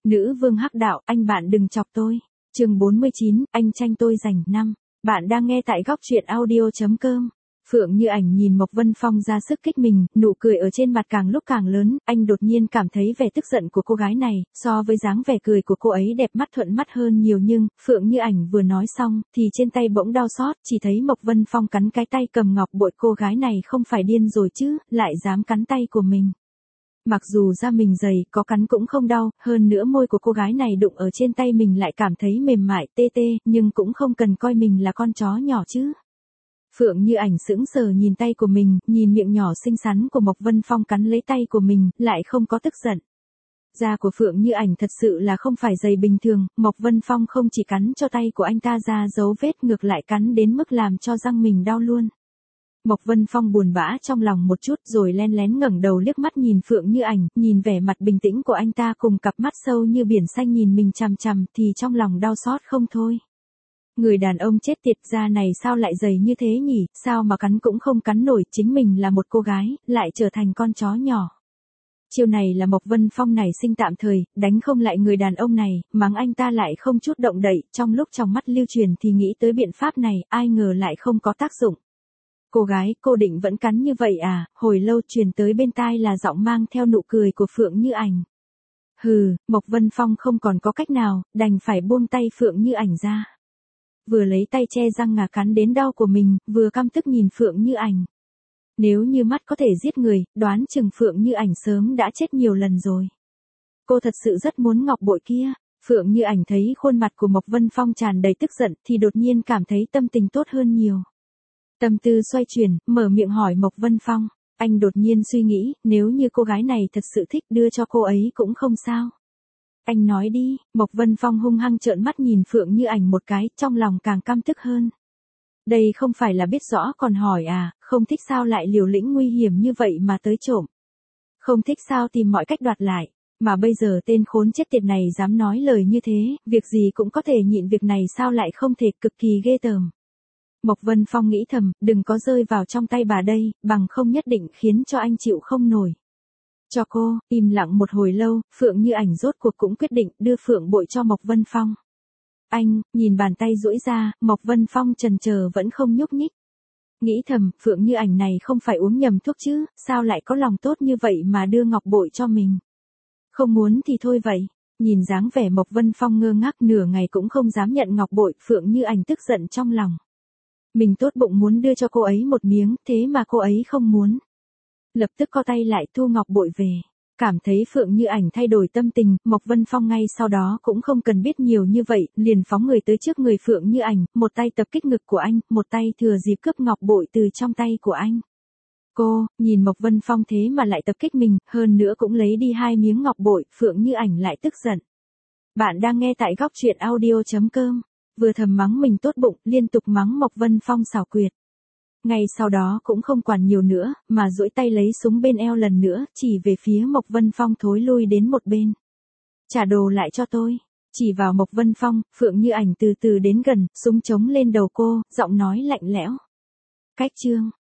Nữ vương hắc đạo, anh bạn đừng chọc tôi. Chương 49, anh tranh tôi giành 5. Bạn đang nghe tại góc truyện audio.com. Phượng Như Ảnh nhìn Mộc Vân Phong ra sức kích mình, nụ cười ở trên mặt càng lúc càng lớn, anh đột nhiên cảm thấy vẻ tức giận của cô gái này, so với dáng vẻ cười của cô ấy đẹp mắt thuận mắt hơn nhiều nhưng, Phượng Như Ảnh vừa nói xong, thì trên tay bỗng đau xót, chỉ thấy Mộc Vân Phong cắn cái tay cầm ngọc bội cô gái này không phải điên rồi chứ, lại dám cắn tay của mình. Mặc dù da mình dày, có cắn cũng không đau, hơn nữa môi của cô gái này đụng ở trên tay mình lại cảm thấy mềm mại, tê tê, nhưng cũng không cần coi mình là con chó nhỏ chứ. Phượng Như Ảnh sững sờ nhìn tay của mình, nhìn miệng nhỏ xinh xắn của Mộc Vân Phong cắn lấy tay của mình, lại không có tức giận. Da của Phượng Như Ảnh thật sự là không phải dày bình thường, Mộc Vân Phong không chỉ cắn cho tay của anh ta ra dấu vết ngược lại cắn đến mức làm cho răng mình đau luôn. Mộc Vân Phong buồn bã trong lòng một chút rồi len lén ngẩng đầu liếc mắt nhìn Phượng Như Ảnh, nhìn vẻ mặt bình tĩnh của anh ta cùng cặp mắt sâu như biển xanh nhìn mình chằm chằm thì trong lòng đau xót không thôi. Người đàn ông chết tiệt da này sao lại dày như thế nhỉ, sao mà cắn cũng không cắn nổi, chính mình là một cô gái, lại trở thành con chó nhỏ. Chiêu này là Mộc Vân Phong nảy sinh tạm thời, đánh không lại người đàn ông này, mắng anh ta lại không chút động đậy, trong lúc trong mắt lưu truyền thì nghĩ tới biện pháp này, ai ngờ lại không có tác dụng. Cô gái, cô định vẫn cắn như vậy à, hồi lâu truyền tới bên tai là giọng mang theo nụ cười của Phượng Như Ảnh. Hừ, Mộc Vân Phong không còn có cách nào, đành phải buông tay Phượng Như Ảnh ra. Vừa lấy tay che răng ngà cắn đến đau của mình, vừa căm tức nhìn Phượng Như Ảnh. Nếu như mắt có thể giết người, đoán chừng Phượng Như Ảnh sớm đã chết nhiều lần rồi. Cô thật sự rất muốn ngọc bội kia. Phượng Như Ảnh thấy khuôn mặt của Mộc Vân Phong tràn đầy tức giận thì đột nhiên cảm thấy tâm tình tốt hơn nhiều. Tâm tư xoay chuyển, mở miệng hỏi Mộc Vân Phong. Anh đột nhiên suy nghĩ, nếu như cô gái này thật sự thích đưa cho cô ấy cũng không sao. Anh nói đi, Mộc Vân Phong hung hăng trợn mắt nhìn Phượng Như Ảnh một cái, trong lòng càng căm tức hơn. Đây không phải là biết rõ còn hỏi à, không thích sao lại liều lĩnh nguy hiểm như vậy mà tới trộm. Không thích sao tìm mọi cách đoạt lại, mà bây giờ tên khốn chết tiệt này dám nói lời như thế, việc gì cũng có thể nhịn, việc này sao lại không thể, cực kỳ ghê tởm. Mộc Vân Phong nghĩ thầm, đừng có rơi vào trong tay bà đây, bằng không nhất định khiến cho anh chịu không nổi. Cho cô, im lặng một hồi lâu, Phượng Như Ảnh rốt cuộc cũng quyết định đưa phượng bội cho Mộc Vân Phong. Anh, nhìn bàn tay duỗi ra, Mộc Vân Phong chần chờ vẫn không nhúc nhích. Nghĩ thầm, Phượng Như Ảnh này không phải uống nhầm thuốc chứ, sao lại có lòng tốt như vậy mà đưa ngọc bội cho mình. Không muốn thì thôi vậy. Nhìn dáng vẻ Mộc Vân Phong ngơ ngác nửa ngày cũng không dám nhận ngọc bội, Phượng Như Ảnh tức giận trong lòng. Mình tốt bụng muốn đưa cho cô ấy một miếng, thế mà cô ấy không muốn. Lập tức co tay lại thu ngọc bội về. Cảm thấy Phượng Như Ảnh thay đổi tâm tình, Mộc Vân Phong ngay sau đó cũng không cần biết nhiều như vậy, liền phóng người tới trước người Phượng Như Ảnh, một tay tập kích ngực của anh, một tay thừa dịp cướp ngọc bội từ trong tay của anh. Cô, nhìn Mộc Vân Phong thế mà lại tập kích mình, hơn nữa cũng lấy đi 2 miếng ngọc bội, Phượng Như Ảnh lại tức giận. Bạn đang nghe tại góc truyện audio.com. Vừa thầm mắng mình tốt bụng, liên tục mắng Mộc Vân Phong xảo quyệt. Ngay sau đó cũng không quản nhiều nữa, mà duỗi tay lấy súng bên eo lần nữa, chỉ về phía Mộc Vân Phong thối lui đến một bên. Trả đồ lại cho tôi. Chỉ vào Mộc Vân Phong, Phượng Như Ảnh từ từ đến gần, súng chống lên đầu cô, giọng nói lạnh lẽo. Cách chương.